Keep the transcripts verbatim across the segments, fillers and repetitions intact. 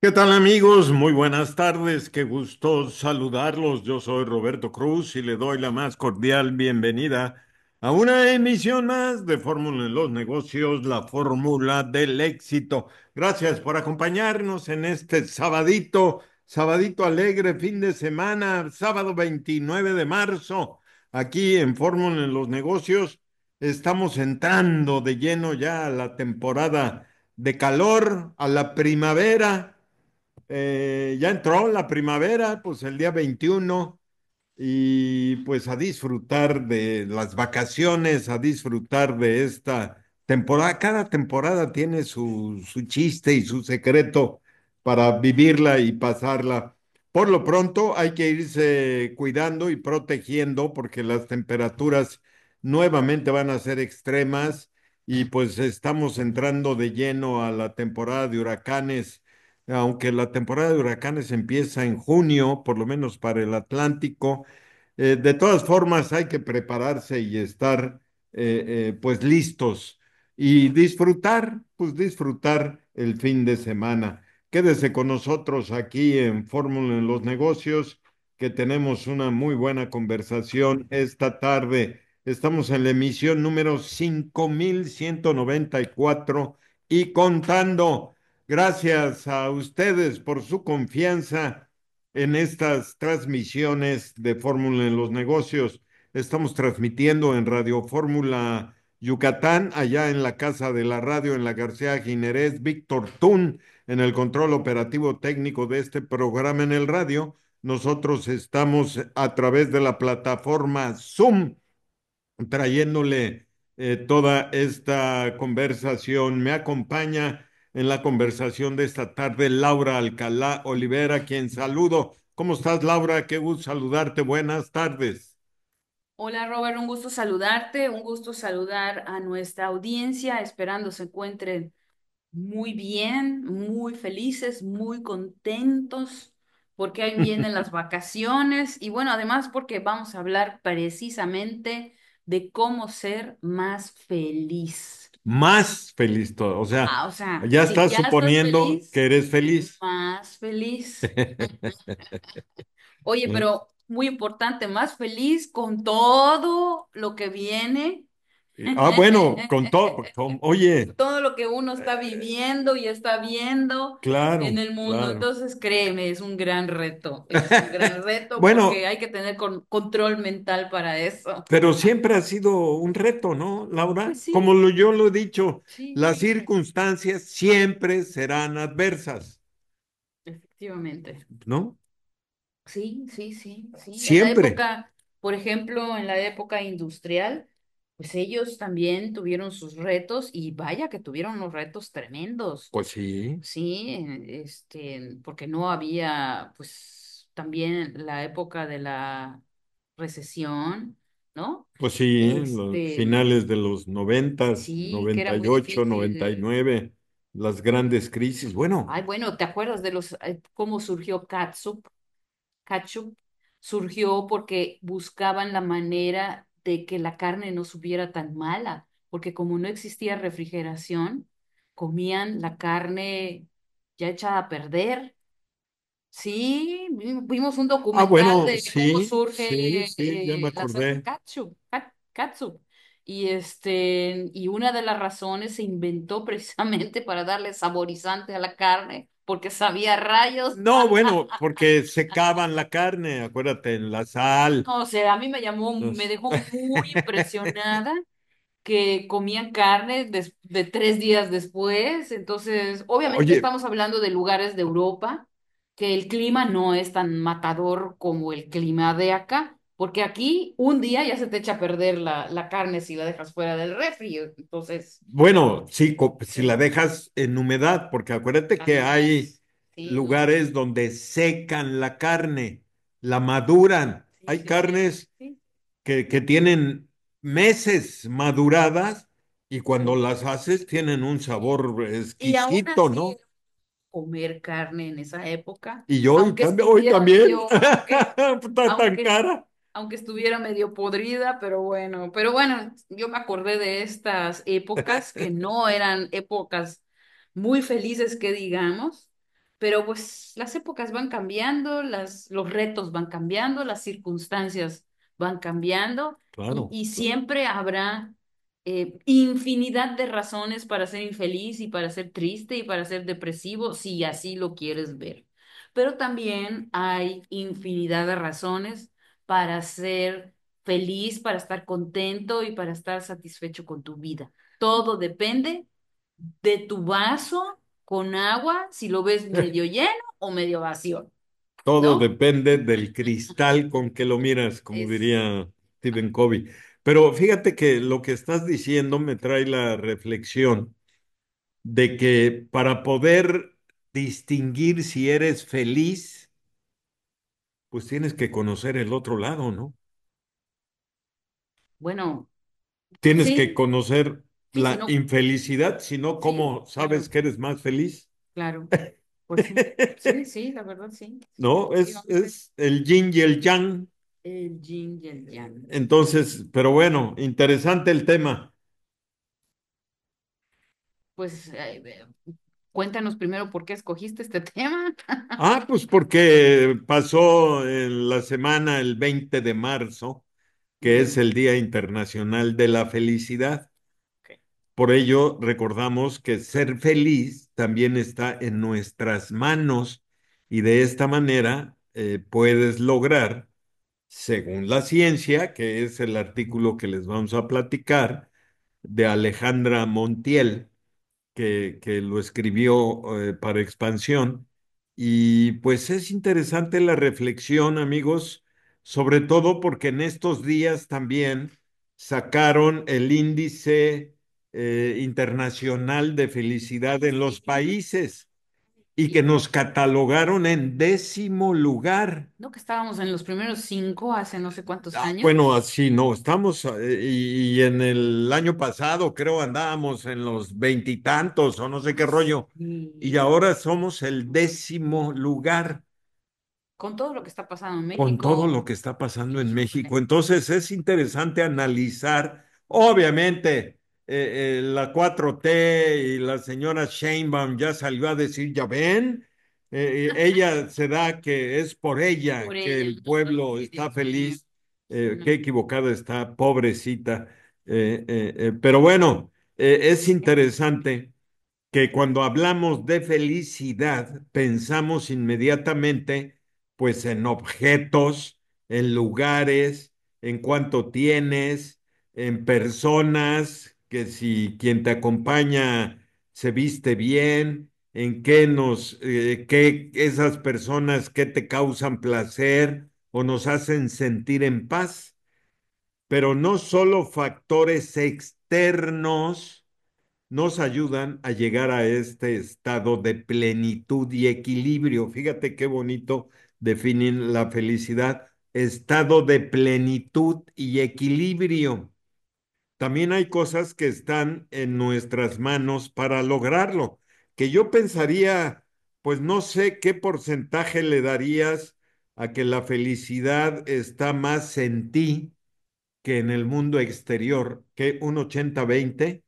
¿Qué tal amigos? Muy buenas tardes, qué gusto saludarlos. Yo soy Roberto Cruz y le doy la más cordial bienvenida a una emisión más de Fórmula en los Negocios, la fórmula del éxito. Gracias por acompañarnos en este sabadito, sabadito alegre, fin de semana, sábado veintinueve de marzo, aquí en Fórmula en los Negocios. Estamos entrando de lleno ya a la temporada de calor, a la primavera. Eh, ya entró la primavera, pues el día veintiuno y pues a disfrutar de las vacaciones, a disfrutar de esta temporada. Cada temporada tiene su, su chiste y su secreto para vivirla y pasarla. Por lo pronto hay que irse cuidando y protegiendo porque las temperaturas nuevamente van a ser extremas y pues estamos entrando de lleno a la temporada de huracanes. Aunque la temporada de huracanes empieza en junio, por lo menos para el Atlántico, eh, de todas formas, hay que prepararse y estar eh, eh, pues listos y disfrutar, pues disfrutar el fin de semana. Quédese con nosotros aquí en Fórmula en los Negocios, que tenemos una muy buena conversación esta tarde. Estamos en la emisión número cinco mil ciento noventa y cuatro y contando. Gracias a ustedes por su confianza en estas transmisiones de Fórmula en los Negocios. Estamos transmitiendo en Radio Fórmula Yucatán, allá en la Casa de la Radio, en la García Ginerés, Víctor Tun, en el control operativo técnico de este programa en el radio. Nosotros estamos a través de la plataforma Zoom trayéndole eh, toda esta conversación. Me acompaña en la conversación de esta tarde Laura Alcalá Olivera, quien saludo. ¿Cómo estás, Laura? Qué gusto saludarte. Buenas tardes. Hola Robert, un gusto saludarte, un gusto saludar a nuestra audiencia, esperando se encuentren muy bien, muy felices, muy contentos, porque ahí vienen las vacaciones y bueno, además porque vamos a hablar precisamente de cómo ser más feliz. Más feliz todo. O sea, Ah, o sea, ya si estás ya estás suponiendo que feliz, eres feliz. más feliz. Oye, pero muy importante, más feliz con todo lo que viene. Ah, bueno, con todo, con- oye, Todo lo que uno está viviendo y está viendo en claro, el mundo. claro. Entonces, créeme, es un gran reto, es un gran reto porque Bueno, hay que tener con- control mental para eso. pero siempre ha sido un reto, ¿no, Laura? Pues Como sí, lo, yo lo he dicho, sí, las sí, circunstancias siempre serán adversas, efectivamente. ¿no? Sí, sí, sí, sí. En la Siempre. época, por ejemplo, en la época industrial, pues ellos también tuvieron sus retos y vaya que tuvieron unos retos tremendos. Pues sí, Sí, eh, este, porque no había, pues, también la época de la recesión, ¿no? pues sí, en los Este, finales de los noventas, sí, que era noventa y muy ocho, noventa y difícil. nueve, las grandes crisis. Bueno, Ay, bueno, ¿te acuerdas de los, eh, cómo surgió Catsup? Ketchup surgió porque buscaban la manera de que la carne no supiera tan mala, porque como no existía refrigeración, comían la carne ya echada a perder. Sí, vi- vimos un ah, documental bueno, de cómo sí, sí, surge sí, ya me eh, la salsa acordé. catsup, cat- catsup. Y este, y una de las razones se inventó precisamente para darle saborizante a la carne, porque sabía a rayos. No, bueno, porque secaban la carne, acuérdate, en la sal. No, o sea, a mí me llamó, me Los- dejó muy impresionada que comían carne des- de tres días después. Entonces, obviamente Oye, estamos hablando de lugares de Europa, que el clima no es tan matador como el clima de acá, porque aquí un día ya se te echa a perder la, la carne si la dejas fuera del refri. Entonces, bueno, sí, co- si la sí, dejas en humedad, porque acuérdate que así hay es. Sí, lugares donde secan la carne, la maduran. sí, Hay sí, sí, carnes sí, que, que tienen meses maduradas y cuando sí, las haces tienen un sí. sabor Y aún exquisito, así ¿no? comer carne en esa época, Y yo hoy aunque también, hoy estuviera también, medio, aunque, está tan aunque, cara. aunque estuviera medio podrida, pero bueno, pero bueno, yo me acordé de estas épocas que no eran épocas muy felices que digamos, Pero pues las épocas van cambiando, las, los retos van cambiando, las circunstancias van cambiando y, Claro, y claro. siempre habrá eh, infinidad de razones para ser infeliz y para ser triste y para ser depresivo, si así lo quieres ver. Pero también hay infinidad de razones para ser feliz, para estar contento y para estar satisfecho con tu vida. Todo depende de tu vaso con agua, si lo ves medio lleno o medio vacío, Todo ¿no? depende del cristal con que lo miras, como Es, diría Stephen Covey. Pero fíjate que lo que estás diciendo me trae la reflexión de que para poder distinguir si eres feliz, pues tienes que conocer el otro lado, ¿no? bueno, Tienes que sí, conocer sí, si la no, infelicidad, si no, sí, ¿cómo sabes claro, que eres más feliz? claro, pues sí, sí, sí, la verdad, sí, sí, ¿No? Es, efectivamente. es el yin y el yang. El yin y el yang. Entonces, pero bueno, interesante el tema. Pues eh, eh, cuéntanos primero por qué escogiste este tema. Ah, pues porque pasó en la semana el veinte de marzo, que es Ujú, el Día Internacional de la Felicidad. ok. Por ello, recordamos que ser feliz también está en nuestras manos y de esta manera eh, puedes lograr, según la ciencia, que es el artículo que les vamos a platicar, de Alejandra Montiel, que, que lo escribió eh, para Expansión. Y pues es interesante la reflexión, amigos, sobre todo porque en estos días también sacaron el índice eh, internacional de felicidad en los países y que Y nos catalogaron en décimo lugar. no que estábamos en los primeros cinco hace no sé cuántos Ah, bueno, años. así no, estamos, eh, y, y en el año pasado creo andábamos en los veintitantos o no sé qué rollo, y Y ahora somos el décimo lugar con todo lo que está pasando en con todo México, lo que está pasando en híjole, México. Entonces es interesante analizar, obviamente, eh, eh, la cuatro T y la señora Sheinbaum ya salió a decir, ya ven, eh, eh, ella se da que es por ella por que ella. el pueblo está feliz, Sí, eh, no. qué equivocada está, pobrecita. Eh, eh, eh, pero bueno, eh, es interesante que cuando hablamos de felicidad pensamos inmediatamente pues en objetos, en lugares, en cuánto tienes, en personas, que si quien te acompaña se viste bien, en qué nos, eh, qué esas personas que te causan placer o nos hacen sentir en paz, pero no solo factores externos nos ayudan a llegar a este estado de plenitud y equilibrio. Fíjate qué bonito definen la felicidad, estado de plenitud y equilibrio. También hay cosas que están en nuestras manos para lograrlo, que yo pensaría, pues no sé qué porcentaje le darías a que la felicidad está más en ti que en el mundo exterior, que un ochenta veinte.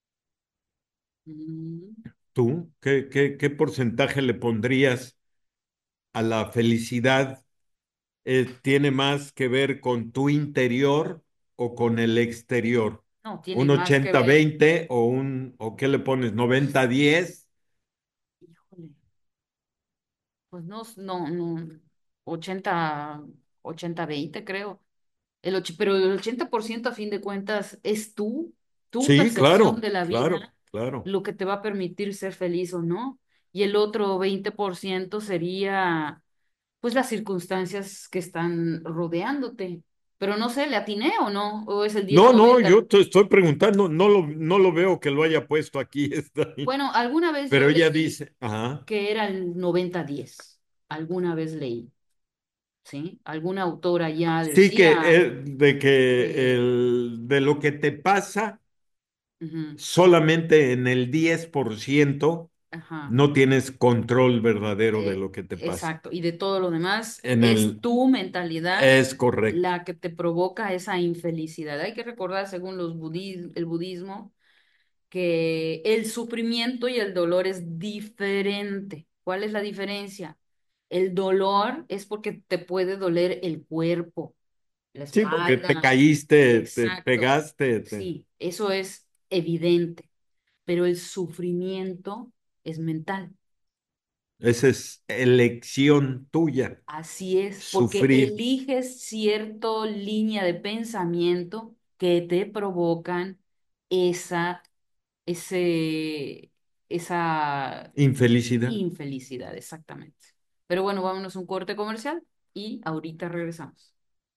Mm, ¿Tú qué, qué, qué porcentaje le pondrías a la felicidad? Eh, ¿tiene más que ver con tu interior o con el exterior? no, tiene ¿Un más que ochenta ver. veinte o un, o qué le pones, noventa diez? Híjole, pues no, no, no, ochenta ochenta veinte creo. El och- pero el ochenta por ciento a fin de cuentas es tú, tu Sí, percepción claro, de la claro, vida, claro. lo que te va a permitir ser feliz o no. Y el otro veinte por ciento sería, pues, las circunstancias que están rodeándote. Pero no sé, ¿le atiné o no? ¿O es el diez No, no, yo noventa? te estoy preguntando, no lo, no lo veo que lo haya puesto aquí, está ahí. Bueno, alguna vez yo Pero ella leí dice, ajá. que era el noventa diez. Alguna vez leí, ¿sí? Alguna autora ya Sí, que decía eh, de que que... el, de lo que te pasa Ujú, solamente en el diez por ciento ajá. no tienes control verdadero de Eh, lo que te pasa. exacto. Y de todo lo demás, En es el tu mentalidad es correcto. la que te provoca esa infelicidad. Hay que recordar, según los budis- el budismo, que el sufrimiento y el dolor es diferente. ¿Cuál es la diferencia? El dolor es porque te puede doler el cuerpo, la Sí, porque te espalda. caíste, te Exacto. pegaste, te- Sí, eso es evidente, pero el sufrimiento es mental. esa es elección tuya, Así es, porque sufrir. eliges cierta línea de pensamiento que te provocan esa, ese, esa Infelicidad. infelicidad, exactamente. Pero bueno, vámonos a un corte comercial y ahorita regresamos.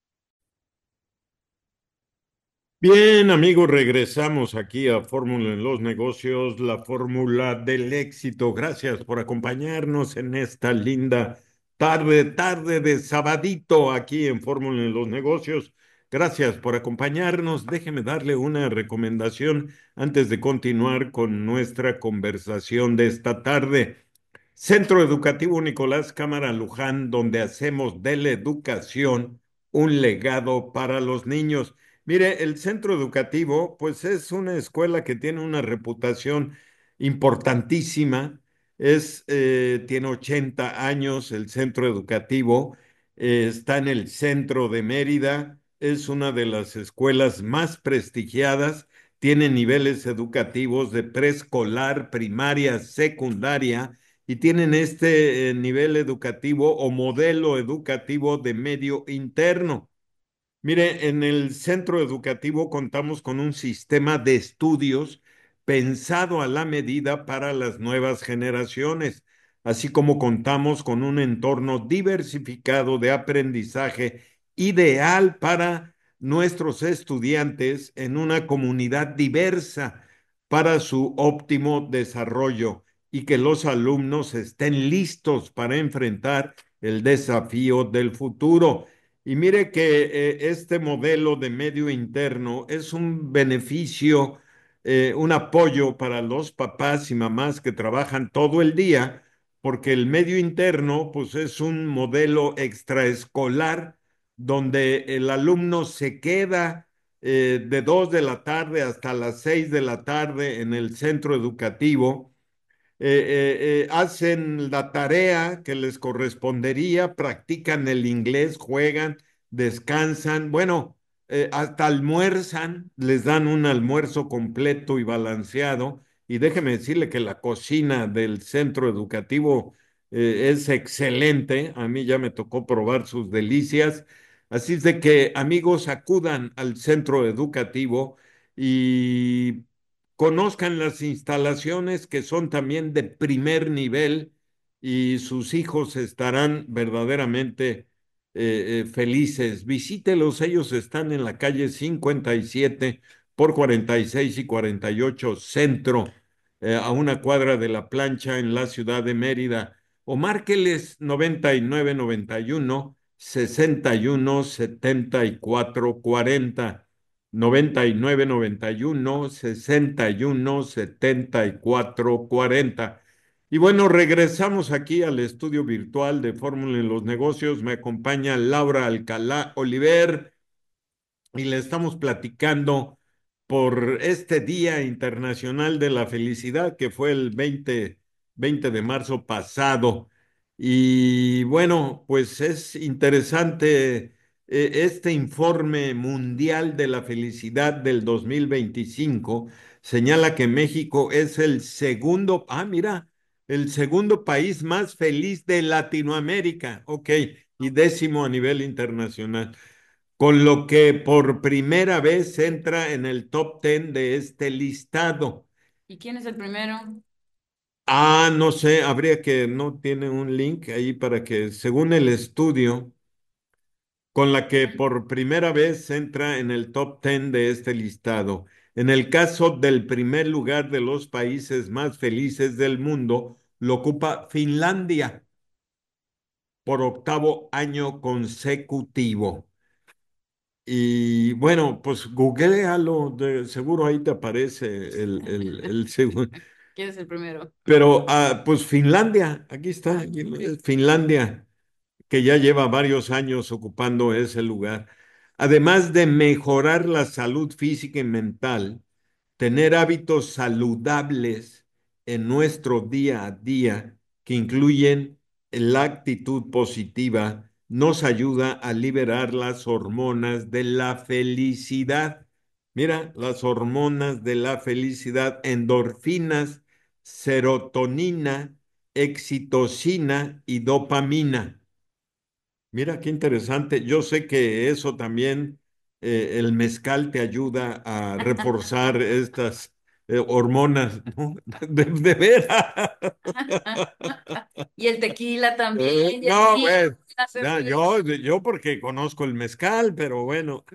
Bien, amigos, regresamos aquí a Fórmula en los Negocios, la fórmula del éxito. Gracias por acompañarnos en esta linda tarde, tarde de sabadito aquí en Fórmula en los Negocios. Gracias por acompañarnos. Déjeme darle una recomendación antes de continuar con nuestra conversación de esta tarde. Centro Educativo Nicolás Cámara Luján, donde hacemos de la educación un legado para los niños. Mire, el centro educativo, pues es una escuela que tiene una reputación importantísima. Es, eh, tiene ochenta años el centro educativo, eh, está en el centro de Mérida, es una de las escuelas más prestigiadas, tiene niveles educativos de preescolar, primaria, secundaria y tienen este eh, nivel educativo o modelo educativo de medio interno. Mire, en el centro educativo contamos con un sistema de estudios pensado a la medida para las nuevas generaciones, así como contamos con un entorno diversificado de aprendizaje ideal para nuestros estudiantes en una comunidad diversa para su óptimo desarrollo y que los alumnos estén listos para enfrentar el desafío del futuro. Y mire que eh, este modelo de medio interno es un beneficio, eh, un apoyo para los papás y mamás que trabajan todo el día, porque el medio interno, pues es un modelo extraescolar donde el alumno se queda eh, de dos de la tarde hasta las seis de la tarde en el centro educativo eh, eh, eh, hacen la tarea que les correspondería, practican el inglés, juegan, descansan, bueno, eh, hasta almuerzan, les dan un almuerzo completo y balanceado. Y déjeme decirle que la cocina del centro educativo eh, es excelente. A mí ya me tocó probar sus delicias. Así es de que, amigos, acudan al centro educativo y conozcan las instalaciones que son también de primer nivel y sus hijos estarán verdaderamente eh, eh, felices. Visítelos, ellos están en la calle cincuenta y siete por cuarenta y seis y cuarenta y ocho Centro, eh, a una cuadra de la plancha en la ciudad de Mérida, o márqueles noventa y nueve noventa y uno sesenta y uno setenta y cuatro cuarenta noventa y nueve, noventa y uno, sesenta y uno, setenta y cuatro, cuarenta. Y bueno, regresamos aquí al estudio virtual de Fórmula en los Negocios. Me acompaña Laura Alcalá Oliver y le estamos platicando por este Día Internacional de la Felicidad que fue el veinte veinte de marzo pasado. Y bueno, pues es interesante eh, este informe mundial de la felicidad del dos mil veinticinco señala que México es el segundo, ah, mira, el segundo país más feliz de Latinoamérica, ok, y décimo a nivel internacional, con lo que por primera vez entra en el top diez de este listado. ¿Y quién es el primero? Ah, no sé, habría que, no tiene un link ahí para que, según el estudio, con la que por primera vez entra en el top diez de este listado. En el caso del primer lugar de los países más felices del mundo, lo ocupa Finlandia por octavo año consecutivo. Y bueno, pues googlealo, de seguro ahí te aparece el, el, el segundo. ¿Quién es el primero? Pero ah, pues Finlandia, aquí está, aquí lo es, Finlandia, que ya lleva varios años ocupando ese lugar. Además de mejorar la salud física y mental, tener hábitos saludables en nuestro día a día que incluyen la actitud positiva, nos ayuda a liberar las hormonas de la felicidad. Mira, las hormonas de la felicidad, endorfinas, serotonina, excitocina y dopamina. Mira, qué interesante. Yo sé que eso también, eh, el mezcal te ayuda a reforzar estas eh, hormonas, ¿no? De, de veras. Y el tequila Eh, también, y el no, vino, pues, y la ya, cerveza. yo, yo porque conozco el mezcal, pero bueno,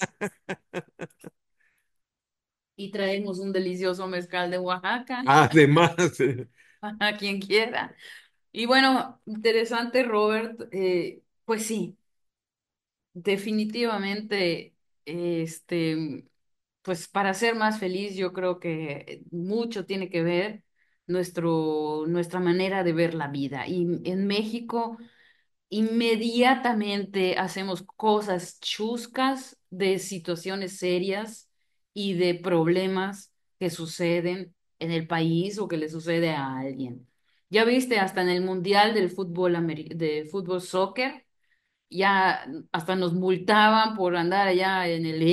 Y traemos un delicioso mezcal de Oaxaca, además, eh, a quien quiera. Y bueno, interesante, Robert. Eh, pues sí, definitivamente, este, pues para ser más feliz, yo creo que mucho tiene que ver nuestro, nuestra manera de ver la vida. Y en México inmediatamente hacemos cosas chuscas de situaciones serias y de problemas que suceden en el país o que le sucede a alguien. Ya viste, hasta en el Mundial del fútbol, ameri- de fútbol soccer, ya hasta nos multaban por andar allá en el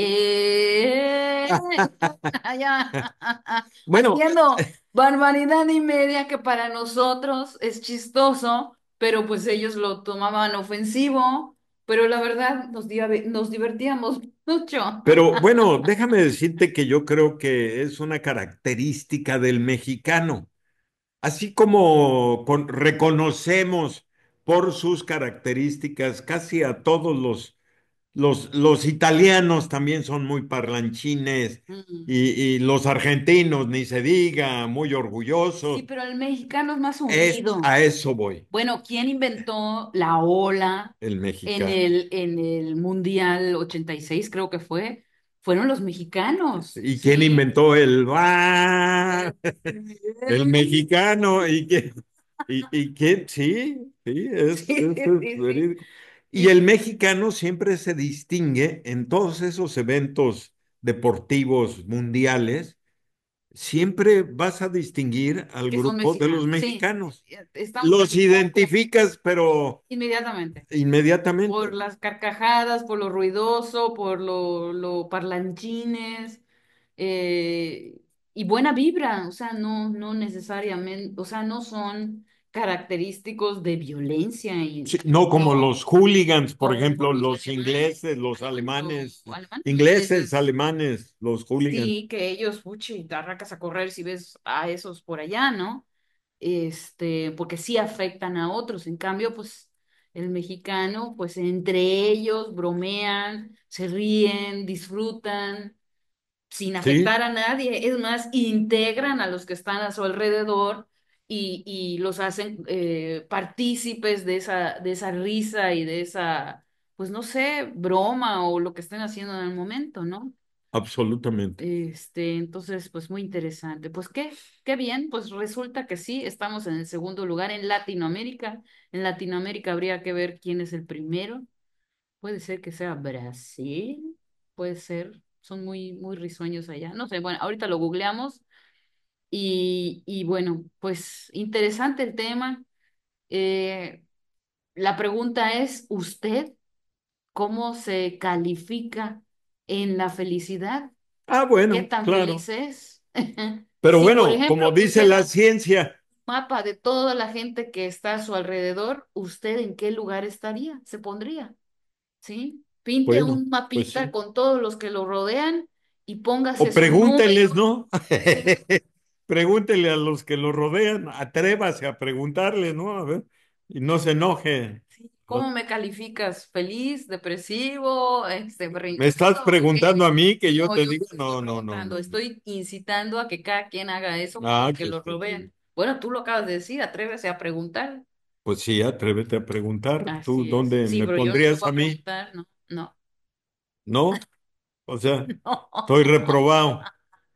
allá bueno, haciendo barbaridad y media que para nosotros es chistoso, pero pues ellos lo tomaban ofensivo, pero la verdad nos, div- nos divertíamos mucho. pero bueno, déjame decirte que yo creo que es una característica del mexicano. Así como con- reconocemos por sus características casi a todos los, los, los italianos también son muy parlanchines Mm. y, y los argentinos, ni se diga, muy Sí, orgullosos. pero el mexicano es más Es, unido. a eso voy, Bueno, ¿quién inventó la ola el en mexicano. el, en el Mundial ochenta y seis, creo que fue? Fueron los mexicanos, ¿Y quién ¿sí? inventó el ¡ah! Eh, El mexicano. ¿Y quién? ¿Y, y quién? Sí, sí, es, Sí, es, es sí, sí. verídico. Y Y el mexicano siempre se distingue en todos esos eventos deportivos mundiales, siempre vas a distinguir al que son grupo de los mexicanos, sí, mexicanos. estamos Los un poco identificas, pero inmediatamente. Por inmediatamente. las carcajadas, por lo ruidoso, por lo, lo parlanchines, eh, y buena vibra, o sea, no, no necesariamente, o sea, no son característicos de violencia y Sí, no como no los hooligans, por como ejemplo, los los alemanes, ingleses, los alemanes o, alemanes, o alemanes o ingleses, ingleses. alemanes, los hooligans. Sí, que ellos, puchi, te arrancas a correr si ves a esos por allá, ¿no? Este, porque sí afectan a otros. En cambio, pues el mexicano, pues entre ellos bromean, se ríen, disfrutan, sin Sí, afectar a nadie. Es más, integran a los que están a su alrededor y, y los hacen eh, partícipes de esa, de esa risa y de esa, pues no sé, broma o lo que estén haciendo en el momento, ¿no? absolutamente. Este, entonces, pues muy interesante. Pues qué, qué bien, pues resulta que sí, estamos en el segundo lugar en Latinoamérica. En Latinoamérica habría que ver quién es el primero. Puede ser que sea Brasil, puede ser, son muy, muy risueños allá. No sé, bueno, ahorita lo googleamos y, y bueno, pues interesante el tema. Eh, la pregunta es, ¿usted cómo se califica en la felicidad? Ah, ¿Qué bueno, tan feliz claro. es? Pero Si, por bueno, ejemplo, como dice la pusiera ciencia, un mapa de toda la gente que está a su alrededor, ¿usted en qué lugar estaría? Se pondría, ¿sí? Pinte bueno, un pues mapita sí. con todos los que lo rodean y póngase O su pregúntenles, número. ¿no? Pregúntenle a los que lo rodean, atrévase a preguntarle, ¿no? A ver, y no se enoje. Sí. ¿Cómo me calificas? ¿Feliz, depresivo, este, ¿Me estás berrinchudo? ¿Qué? preguntando a mí que yo No, te yo diga? te estoy No, no, no, preguntando, no, no. estoy incitando a que cada quien haga eso con Ah, los que que lo estés rodean. bien. Bueno, tú lo acabas de decir, atrévese a preguntar. Pues sí, atrévete a preguntar. ¿Tú Así es. dónde Sí, me pero yo no te pondrías voy a a mí? preguntar, no, no, ¿No? O sea, estoy no, reprobado.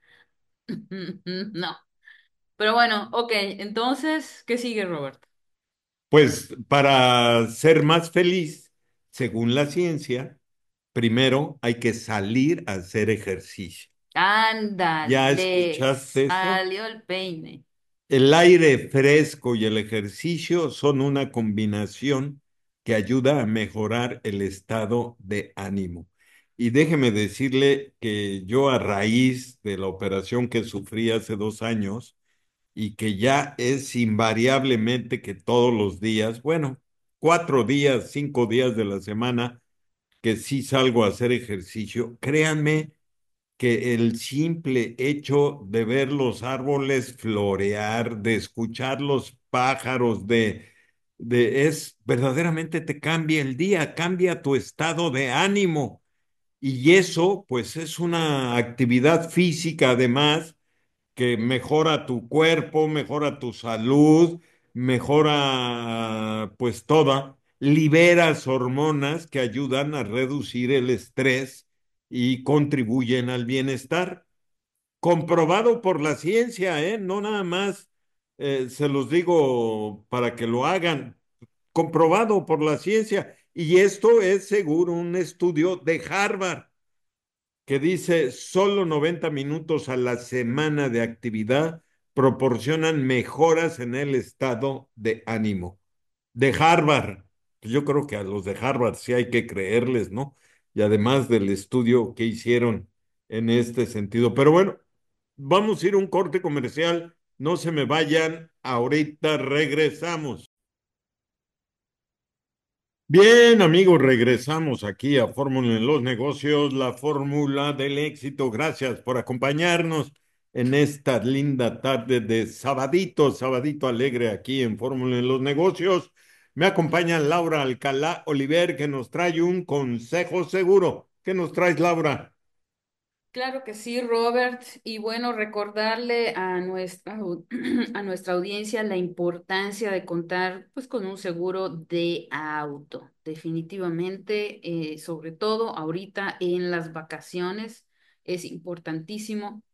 no. Pero bueno, ok, entonces, ¿qué sigue, Roberto? Pues para ser más feliz, según la ciencia, primero hay que salir a hacer ejercicio. ¿Ya Ándale, le escuchaste eso? salió el peine. El aire fresco y el ejercicio son una combinación que ayuda a mejorar el estado de ánimo. Y déjeme decirle que yo a raíz de la operación que sufrí hace dos años y que ya es invariablemente que todos los días, bueno, cuatro días, cinco días de la semana, que sí salgo a hacer ejercicio, créanme que el simple hecho de ver los árboles florear, de escuchar los pájaros, de, de es verdaderamente te cambia el día, cambia tu estado de ánimo. Y eso, pues, es una actividad física, además, que mejora tu cuerpo, mejora tu salud, mejora, pues, toda. Liberas hormonas que ayudan a reducir el estrés y contribuyen al bienestar. Comprobado por la ciencia, ¿eh? No nada más eh, se los digo para que lo hagan. Comprobado por la ciencia. Y esto es seguro un estudio de Harvard que dice solo noventa minutos a la semana de actividad proporcionan mejoras en el estado de ánimo. De Harvard. Yo creo que a los de Harvard sí hay que creerles, ¿no? Y además del estudio que hicieron en este sentido. Pero bueno, vamos a ir a un corte comercial. No se me vayan. Ahorita regresamos. Bien, amigos, regresamos aquí a Fórmula en los Negocios, la fórmula del éxito. Gracias por acompañarnos en esta linda tarde de sabadito, sabadito alegre aquí en Fórmula en los Negocios. Me acompaña Laura Alcalá Oliver, que nos trae un consejo seguro. ¿Qué nos traes, Laura? Claro que sí, Robert. Y bueno, recordarle a nuestra, au- a nuestra audiencia la importancia de contar pues con un seguro de auto. Definitivamente, eh, sobre todo ahorita en las vacaciones, es importantísimo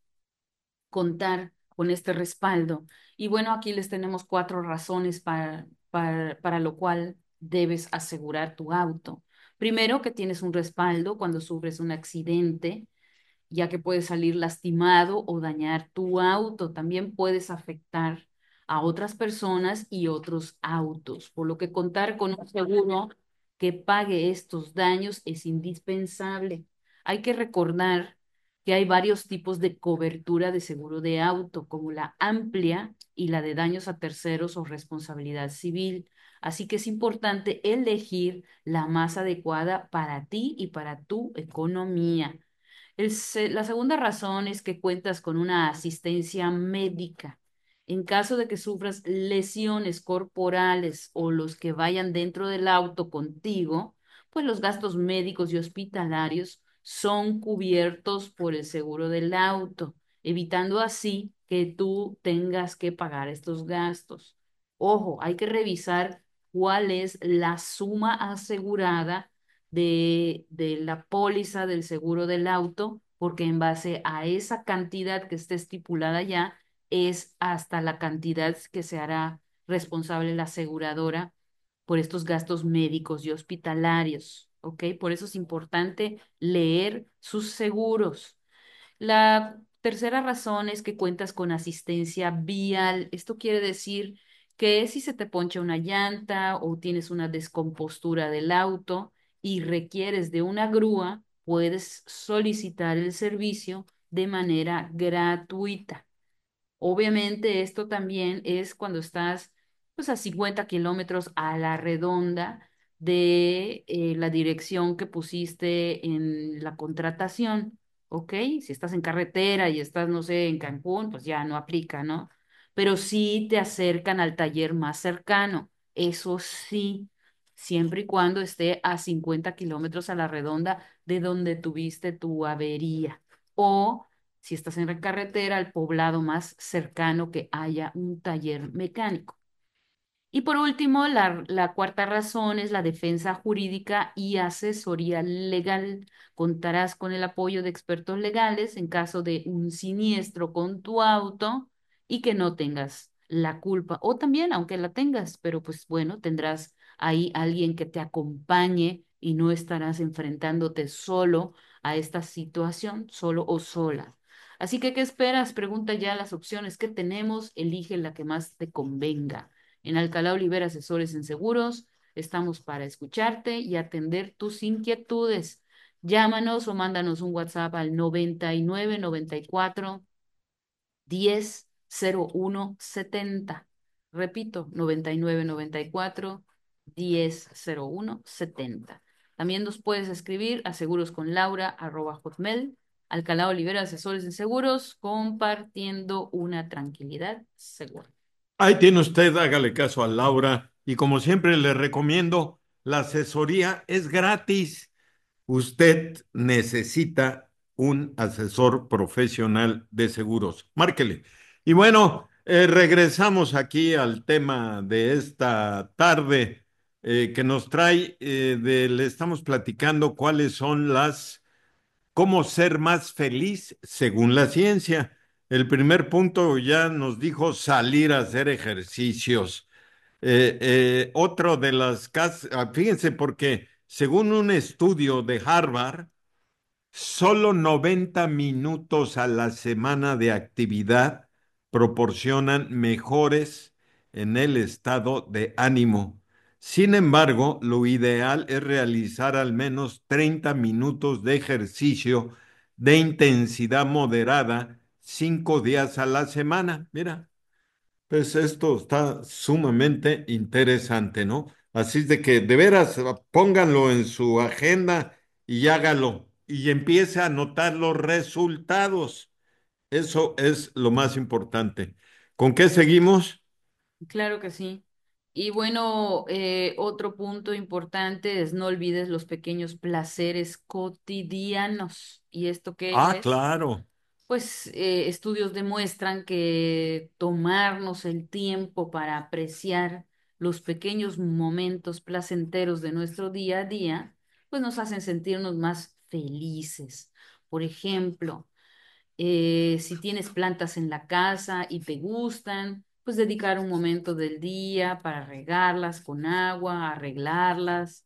contar con este respaldo. Y bueno, aquí les tenemos cuatro razones para, para, para lo cual debes asegurar tu auto. Primero, que tienes un respaldo cuando sufres un accidente, ya que puedes salir lastimado o dañar tu auto. También puedes afectar a otras personas y otros autos, por lo que contar con un seguro que pague estos daños es indispensable. Hay que recordar que hay varios tipos de cobertura de seguro de auto, como la amplia y la de daños a terceros o responsabilidad civil. Así que es importante elegir la más adecuada para ti y para tu economía. El se- la segunda razón es que cuentas con una asistencia médica. En caso de que sufras lesiones corporales o los que vayan dentro del auto contigo, pues los gastos médicos y hospitalarios son cubiertos por el seguro del auto, evitando así que tú tengas que pagar estos gastos. Ojo, hay que revisar cuál es la suma asegurada de, de la póliza del seguro del auto, porque en base a esa cantidad que esté estipulada ya, es hasta la cantidad que se hará responsable la aseguradora por estos gastos médicos y hospitalarios, ¿ok? Por eso es importante leer sus seguros. La tercera razón es que cuentas con asistencia vial. Esto quiere decir que si se te poncha una llanta o tienes una descompostura del auto y requieres de una grúa, puedes solicitar el servicio de manera gratuita. Obviamente esto también es cuando estás pues a cincuenta kilómetros a la redonda de eh, la dirección que pusiste en la contratación, ¿ok? Si estás en carretera y estás, no sé, en Cancún, pues ya no aplica, ¿no? Pero sí te acercan al taller más cercano, eso sí, siempre y cuando esté a cincuenta kilómetros a la redonda de donde tuviste tu avería. O si estás en la carretera, al poblado más cercano que haya un taller mecánico. Y por último, la, la cuarta razón es la defensa jurídica y asesoría legal. Contarás con el apoyo de expertos legales en caso de un siniestro con tu auto y que no tengas la culpa. O también, aunque la tengas, pero pues bueno, tendrás ahí alguien que te acompañe y no estarás enfrentándote solo a esta situación, solo o sola. Así que, ¿qué esperas? Pregunta ya las opciones que tenemos, elige la que más te convenga. En Alcalá Olivera Asesores en Seguros, estamos para escucharte y atender tus inquietudes. Llámanos o mándanos un WhatsApp al noventa y nueve noventa y cuatro diez cero uno setenta. Repito, noventa y nueve noventa y cuatro diez cero uno setenta. También nos puedes escribir a segurosconlaura arroba hotmail. Alcalá Olivera, asesores en seguros, compartiendo una tranquilidad segura. Ahí tiene usted, hágale caso a Laura. Y como siempre le recomiendo, la asesoría es gratis. Usted necesita un asesor profesional de seguros. Márquele. Y bueno, eh, regresamos aquí al tema de esta tarde eh, que nos trae, eh, de, le estamos platicando cuáles son las, cómo ser más feliz según la ciencia. El primer punto ya nos dijo salir a hacer ejercicios. Eh, eh, otro de las casas, fíjense, porque según un estudio de Harvard, solo noventa minutos a la semana de actividad proporcionan mejores en el estado de ánimo. Sin embargo, lo ideal es realizar al menos treinta minutos de ejercicio de intensidad moderada cinco días a la semana. Mira. Pues esto está sumamente interesante, ¿no? Así es de que de veras ah, pónganlo en su agenda y hágalo y empiece a notar los resultados. Eso es lo más importante. ¿Con qué seguimos? Claro que sí. Y bueno, eh, otro punto importante es no olvides los pequeños placeres cotidianos. ¿Y esto qué Ah, es? claro. Pues eh, estudios demuestran que tomarnos el tiempo para apreciar los pequeños momentos placenteros de nuestro día a día, pues nos hacen sentirnos más felices. Por ejemplo, eh, si tienes plantas en la casa y te gustan, pues dedicar un momento del día para regarlas con agua, arreglarlas.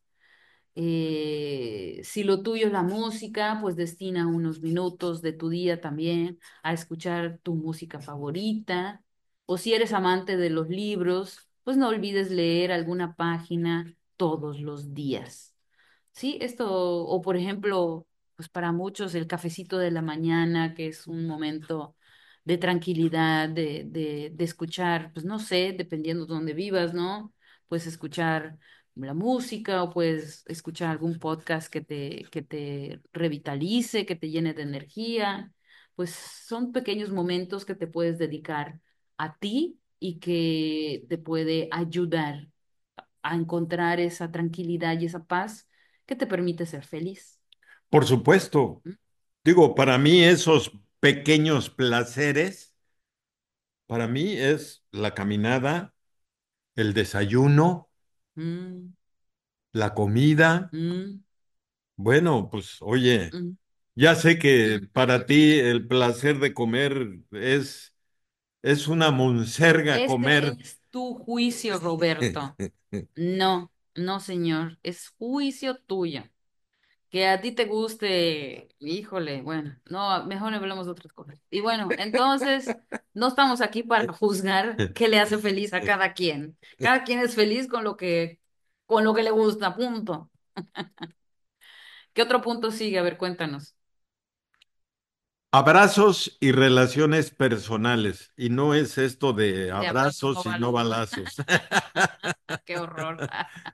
Eh, si lo tuyo es la música, pues destina unos minutos de tu día también a escuchar tu música favorita. O si eres amante de los libros, pues no olvides leer alguna página todos los días. Sí, esto, o por ejemplo, pues para muchos el cafecito de la mañana, que es un momento de tranquilidad, de, de, de escuchar, pues no sé, dependiendo de dónde vivas, ¿no? Pues escuchar la música o puedes escuchar algún podcast que te, que te revitalice, que te llene de energía. Pues son pequeños momentos que te puedes dedicar a ti y que te puede ayudar a encontrar esa tranquilidad y esa paz que te permite ser feliz. Por supuesto. ¿Mm? Digo, para mí esos pequeños placeres, para mí es la caminada, el desayuno, Mm, la comida. mm, Bueno, pues oye. mm, Ya sé que mm. para ti el placer de comer es, es una monserga Este comer. es tu juicio, Roberto. No, no, señor, es juicio tuyo. Que a ti te guste, híjole, bueno, no, mejor hablemos de otras cosas. Y bueno, entonces, no estamos aquí para juzgar qué le hace feliz a cada quien. Cada quien es feliz con lo que, con lo que le gusta, punto. ¿Qué otro punto sigue? A ver, cuéntanos. Abrazos y relaciones personales. Y no es esto de De abrazos no abrazos y no balón. balazos. Qué horror.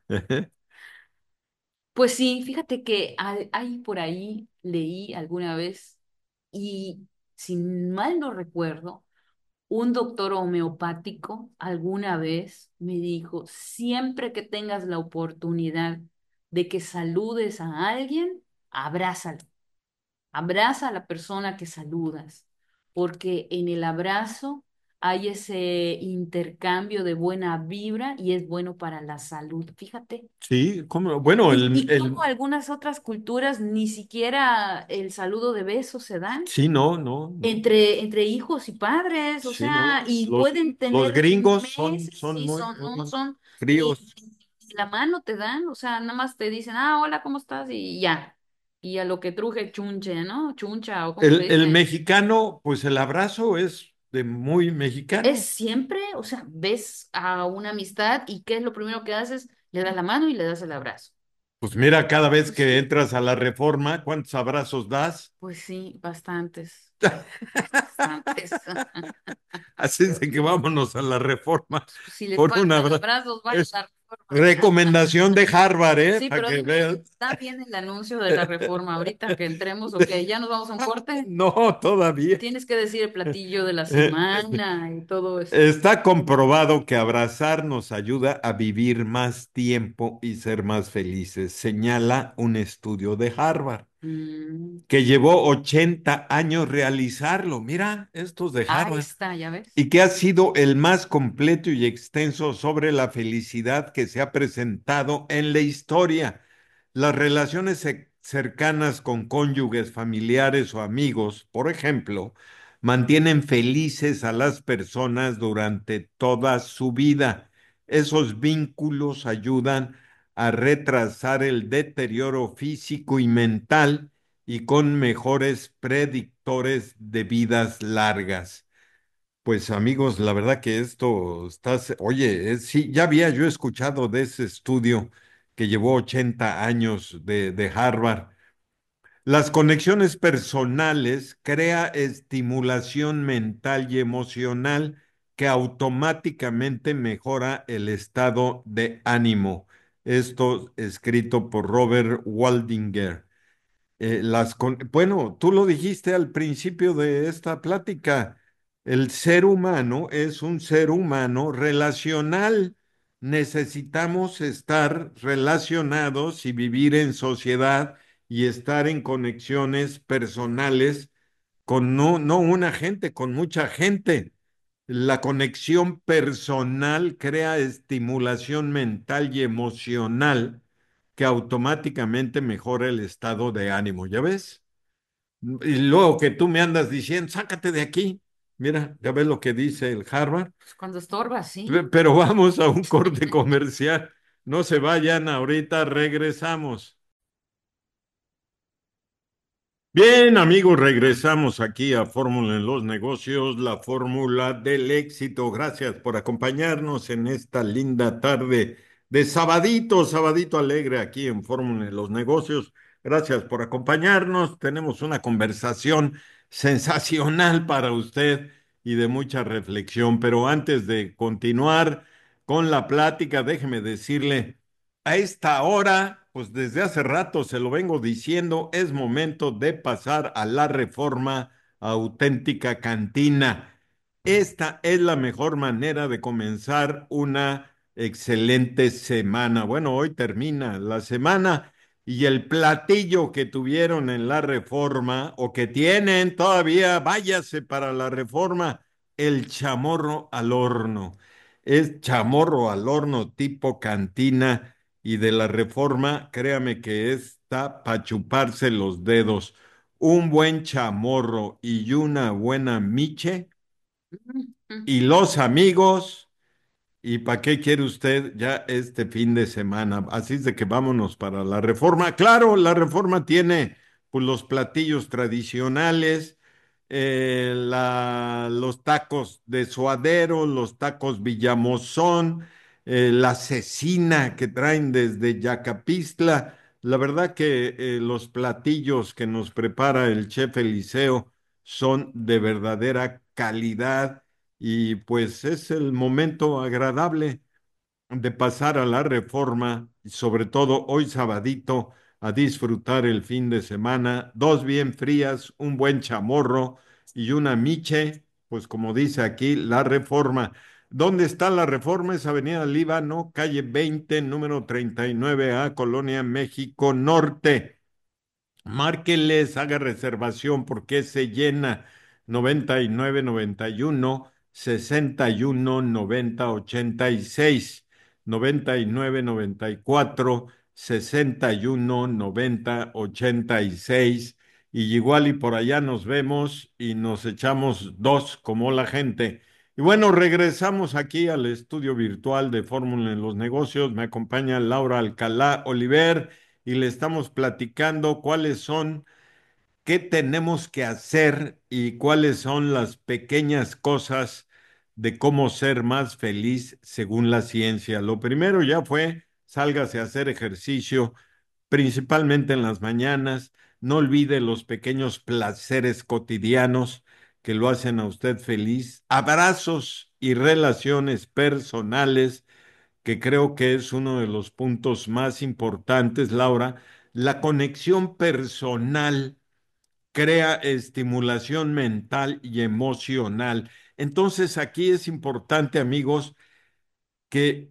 Pues sí, fíjate que hay, hay por ahí, leí alguna vez, y si mal no recuerdo, un doctor homeopático alguna vez me dijo, siempre que tengas la oportunidad de que saludes a alguien, abrázalo. Abraza a la persona que saludas, porque en el abrazo hay ese intercambio de buena vibra y es bueno para la salud. Fíjate. Sí, como, bueno, Y, el, y como el, algunas otras culturas ni siquiera el saludo de besos se dan sí, no, no, no, entre, entre hijos y padres, o sí, no. sea, y Los, pueden los tener gringos son, meses son y muy, son, no muy son, ni, fríos. ni la mano te dan, o sea, nada más te dicen, ah, hola, ¿cómo estás? Y ya. Y a lo que truje chunche, ¿no? Chuncha o cómo se El, el dice. mexicano, pues el abrazo es de muy Es mexicano. siempre, o sea, ves a una amistad y ¿qué es lo primero que haces? Le das la mano y le das el abrazo. Pues mira, cada vez Pues que sí, entras a la Reforma, ¿cuántos abrazos das? pues sí, bastantes, bastantes. Así es de que vámonos a la Reforma Pues si les por un faltan abrazo. abrazos, vaya a Es la reforma. recomendación de Harvard, ¿eh? Sí, Para pero que veas. está bien el anuncio de la reforma. Ahorita que entremos, ok, ya nos vamos a un corte. No, todavía. Tienes que decir el platillo de la semana y todo eso. Está comprobado que abrazar nos ayuda a vivir más tiempo y ser más felices, señala un estudio de Harvard, Mm, que llevó ochenta años realizarlo. Mira, estos de ahí Harvard. está, ya ves. Y que ha sido el más completo y extenso sobre la felicidad que se ha presentado en la historia. Las relaciones ce- cercanas con cónyuges, familiares o amigos, por ejemplo, mantienen felices a las personas durante toda su vida. Esos vínculos ayudan a retrasar el deterioro físico y mental y con mejores predictores de vidas largas. Pues amigos, la verdad que esto está, oye, es- sí, ya había yo escuchado de ese estudio que llevó ochenta años de, de Harvard. Las conexiones personales crea estimulación mental y emocional que automáticamente mejora el estado de ánimo. Esto escrito por Robert Waldinger. Eh, las con- bueno, tú lo dijiste al principio de esta plática, el ser humano es un ser humano relacional. Necesitamos estar relacionados y vivir en sociedad y estar en conexiones personales con no, no una gente, con mucha gente. La conexión personal crea estimulación mental y emocional que automáticamente mejora el estado de ánimo, ¿ya ves? Y luego que tú me andas diciendo, sácate de aquí. Mira, ya ves lo que dice el Harvard. Pues cuando estorbas, Pe- sí. Pero vamos a un corte comercial. No se vayan, ahorita regresamos. Bien, amigos, regresamos aquí a Fórmula en los Negocios, la fórmula del éxito. Gracias por acompañarnos en esta linda tarde de sabadito, sabadito alegre aquí en Fórmula en los Negocios. Gracias por acompañarnos. Tenemos una conversación sensacional para usted y de mucha reflexión. Pero antes de continuar con la plática, déjeme decirle. A esta hora, pues desde hace rato se lo vengo diciendo, es momento de pasar a la reforma auténtica cantina. Esta es la mejor manera de comenzar una excelente semana. Bueno, hoy termina la semana y el platillo que tuvieron en la reforma o que tienen todavía, váyase para la reforma, el chamorro al horno. Es chamorro al horno tipo cantina y de la reforma, créame que está para chuparse los dedos. Un buen chamorro y una buena miche y los amigos. ¿Y para qué quiere usted ya este fin de semana? Así es de que vámonos para la reforma. Claro, la reforma tiene pues, los platillos tradicionales, eh, la- los tacos de suadero, los tacos Villamozón, eh, la cecina que traen desde Yacapistla. La verdad que eh, los platillos que nos prepara el chef Eliseo son de verdadera calidad y pues es el momento agradable de pasar a la reforma, y sobre todo hoy sabadito, a disfrutar el fin de semana, dos bien frías, un buen chamorro y una miche, pues como dice aquí, la reforma. ¿Dónde está la reforma? Es Avenida Líbano, calle veinte, número treinta y nueve A, Colonia México Norte. Márqueles, haga reservación porque se llena noventa y nueve, noventa y uno, sesenta y uno, noventa, ochenta y seis, noventa y nueve, noventa y cuatro, sesenta y uno, noventa, ochenta y seis. Y igual y por allá nos vemos y nos echamos dos como la gente. Y bueno, regresamos aquí al estudio virtual de Fórmula en los Negocios. Me acompaña Laura Alcalá Oliver y le estamos platicando cuáles son, qué tenemos que hacer y cuáles son las pequeñas cosas de cómo ser más feliz según la ciencia. Lo primero ya fue, sálgase a hacer ejercicio, principalmente en las mañanas. No olvide los pequeños placeres cotidianos que lo hacen a usted feliz. Abrazos y relaciones personales, que creo que es uno de los puntos más importantes, Laura. La conexión personal crea estimulación mental y emocional. Entonces, aquí es importante, amigos, que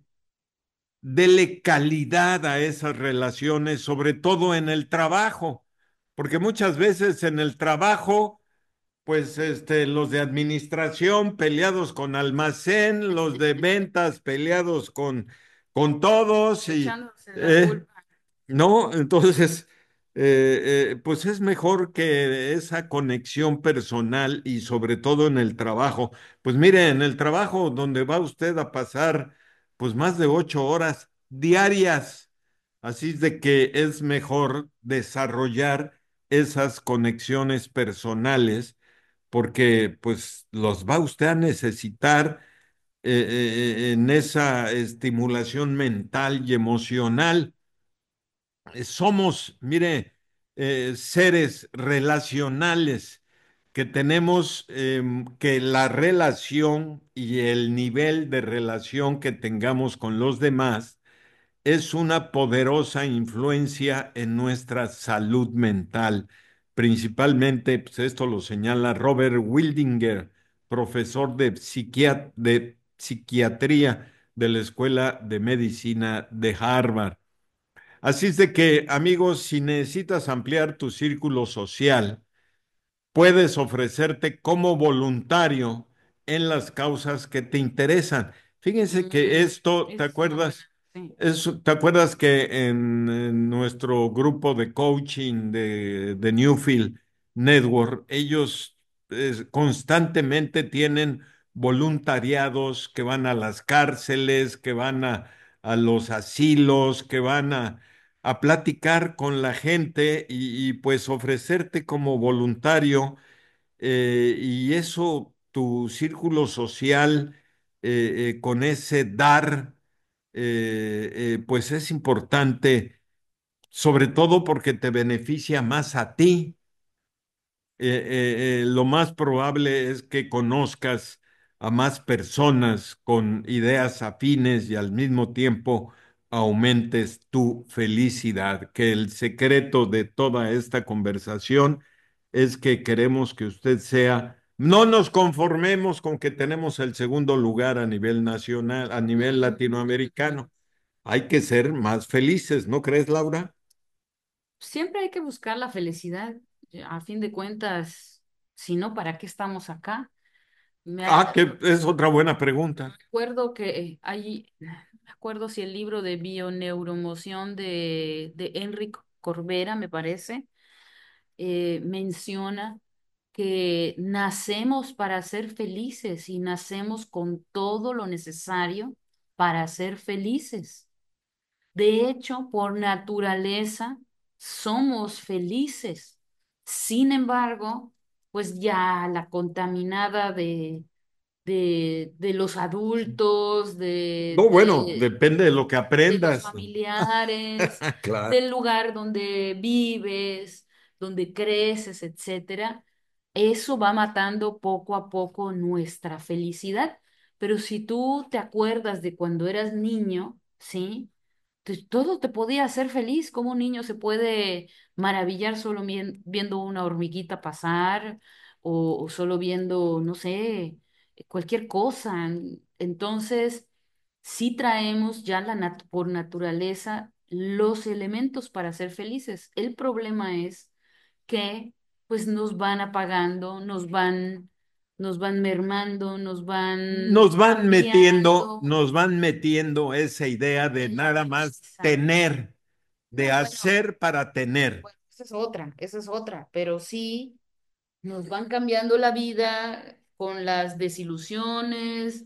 dele calidad a esas relaciones, sobre todo en el trabajo, porque muchas veces en el trabajo, pues este, los de administración peleados con almacén, los de ventas peleados con, con todos y... Echándose la eh, culpa. ¿no? Entonces, eh, eh, pues es mejor que esa conexión personal y sobre todo en el trabajo. Pues mire, en el trabajo donde va usted a pasar pues más de ocho horas diarias, así es de que es mejor desarrollar esas conexiones personales porque pues los va usted a necesitar eh, eh, en esa estimulación mental y emocional. Eh, Somos, mire, eh, seres relacionales que tenemos em, que la relación y el nivel de relación que tengamos con los demás es una poderosa influencia en nuestra salud mental. Principalmente, pues esto lo señala Robert Wildinger, profesor de psiquiat- de psiquiatría de la Escuela de Medicina de Harvard. Así es de que, amigos, si necesitas ampliar tu círculo social, puedes ofrecerte como voluntario en las causas que te interesan. Fíjense que Mm, esto, ¿te esa es una buena, acuerdas? sí. Eso, ¿te acuerdas que en, en nuestro grupo de coaching de, de Newfield Network, ellos eh, constantemente tienen voluntariados que van a las cárceles, que van a, a los asilos, que van a, a platicar con la gente y, y pues ofrecerte como voluntario eh, y eso, tu círculo social eh, eh, con ese dar, eh, eh, pues es importante, sobre todo porque te beneficia más a ti. Eh, eh, eh, lo más probable es que conozcas a más personas con ideas afines y al mismo tiempo aumentes tu felicidad. Que el secreto de toda esta conversación es que queremos que usted sea, no nos conformemos con que tenemos el segundo lugar a nivel nacional, a nivel Mm, ujú. latinoamericano. Hay que ser más felices, ¿no crees, Laura? Siempre hay que buscar la felicidad. A fin de cuentas, si no, ¿para qué estamos acá? Me Ah, que es otra buena pregunta. acuerdo que hay, me acuerdo si el libro de bioneuromoción de, de Enric Corbera, me parece, eh, menciona que nacemos para ser felices y nacemos con todo lo necesario para ser felices. De hecho, por naturaleza, somos felices. Sin embargo, pues ya la contaminada de, de, de los adultos, de, No, bueno, de, depende de lo que de los aprendas. familiares, Claro. del lugar donde vives, donde creces, etcétera, eso va matando poco a poco nuestra felicidad. Pero si tú te acuerdas de cuando eras niño, ¿sí? Te- todo te podía hacer feliz. ¿Cómo un niño se puede maravillar solo mien- viendo una hormiguita pasar o, o solo viendo, no sé, cualquier cosa? Entonces, sí traemos ya la nat- por naturaleza los elementos para ser felices. El problema es que pues nos van apagando, nos van, nos van mermando, nos van Nos van metiendo, cambiando nos van metiendo esa idea de en la nada más cabeza. tener, de No, bueno, hacer para tener. bueno, esa es otra, esa es otra, pero sí nos van cambiando la vida con las desilusiones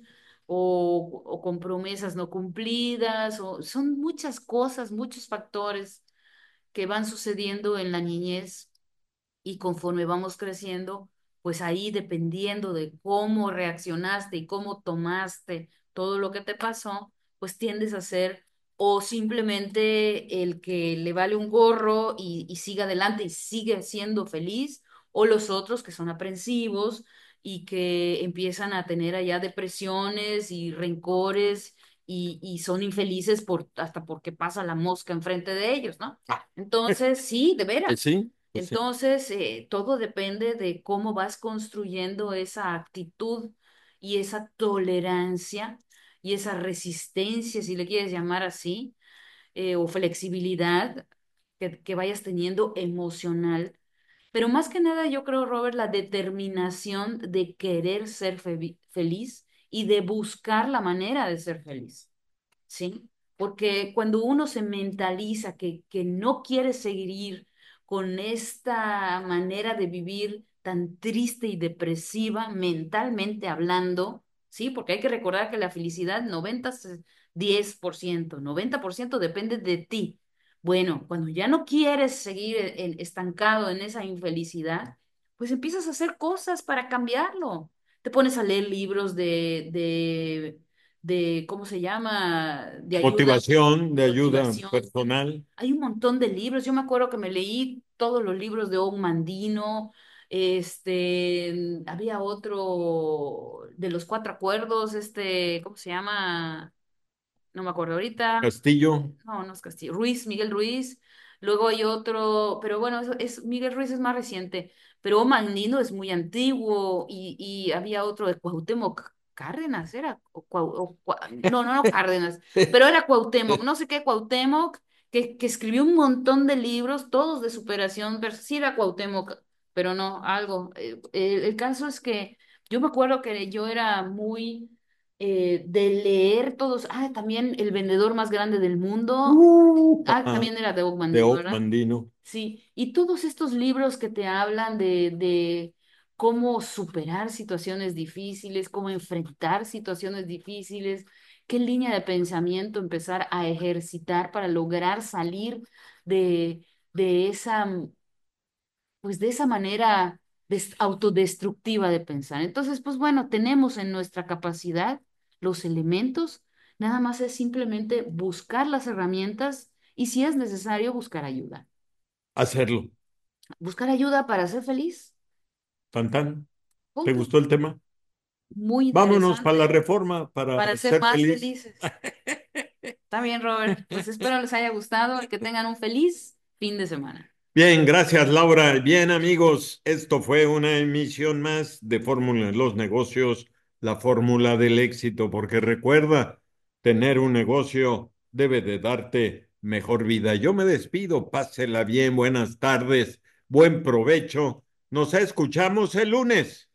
o, o con promesas no cumplidas, o son muchas cosas, muchos factores que van sucediendo en la niñez y conforme vamos creciendo, pues ahí dependiendo de cómo reaccionaste y cómo tomaste todo lo que te pasó, pues tiendes a ser o simplemente el que le vale un gorro y, y sigue adelante y sigue siendo feliz, o los otros que son aprensivos y que empiezan a tener allá depresiones y rencores y, y son infelices por, hasta porque pasa la mosca enfrente de ellos, ¿no? Ah, Entonces, sí, de pues veras. sí, pues sí. Entonces, eh, todo depende de cómo vas construyendo esa actitud y esa tolerancia y esa resistencia, si le quieres llamar así, eh, o flexibilidad que, que vayas teniendo emocional. Pero más que nada, yo creo, Robert, la determinación de querer ser fe- feliz y de buscar la manera de ser feliz. ¿Sí? Porque cuando uno se mentaliza que, que no quiere seguir con esta manera de vivir tan triste y depresiva, mentalmente hablando, ¿sí? Porque hay que recordar que la felicidad noventa se- diez por ciento, noventa por ciento depende de ti. Bueno, cuando ya no quieres seguir en- estancado en esa infelicidad, pues empiezas a hacer cosas para cambiarlo. Te pones a leer libros de, de de, ¿cómo se llama? De ayuda, Motivación, de ayuda motivación. personal. Hay un montón de libros. Yo me acuerdo que me leí todos los libros de Og Mandino. Este, había otro de los cuatro acuerdos, este, ¿cómo se llama? No me acuerdo ahorita. Castillo. No, no es Castillo. Ruiz, Miguel Ruiz. Luego hay otro, pero bueno, es, es- Miguel Ruiz es más reciente, pero Magnino es muy antiguo y, y había otro de Cuauhtémoc Cárdenas, ¿era? O Cuau- o Cua- no, no, no Cárdenas, pero era Cuauhtémoc, no sé qué Cuauhtémoc, que, que escribió un montón de libros, todos de superación, pero sí era Cuauhtémoc, pero no, algo. Eh, el el caso es que yo me acuerdo que yo era muy eh, de leer todos. Ah, también El vendedor más grande del mundo. Uh, Ah, ah, también era de de Ogmandino, ¿verdad? Mandino. Sí, y todos estos libros que te hablan de, de cómo superar situaciones difíciles, cómo enfrentar situaciones difíciles, qué línea de pensamiento empezar a ejercitar para lograr salir de, de esa pues de esa manera des- autodestructiva de pensar. Entonces, pues bueno, tenemos en nuestra capacidad los elementos, nada más es simplemente buscar las herramientas y si es necesario, buscar ayuda. Hacerlo. Buscar ayuda para ser feliz. Tantán, ¿te Punto. gustó el tema? Muy Vámonos para la interesante reforma para para ser ser más feliz. felices. Está bien, Robert. Pues espero les haya gustado y que tengan un feliz fin de semana. Bien, gracias Laura. Bien amigos, esto fue una emisión más de Fórmula en los Negocios, la fórmula del éxito, porque recuerda, tener un negocio debe de darte mejor vida. Yo me despido, pásela bien, buenas tardes, buen provecho. Nos escuchamos el lunes.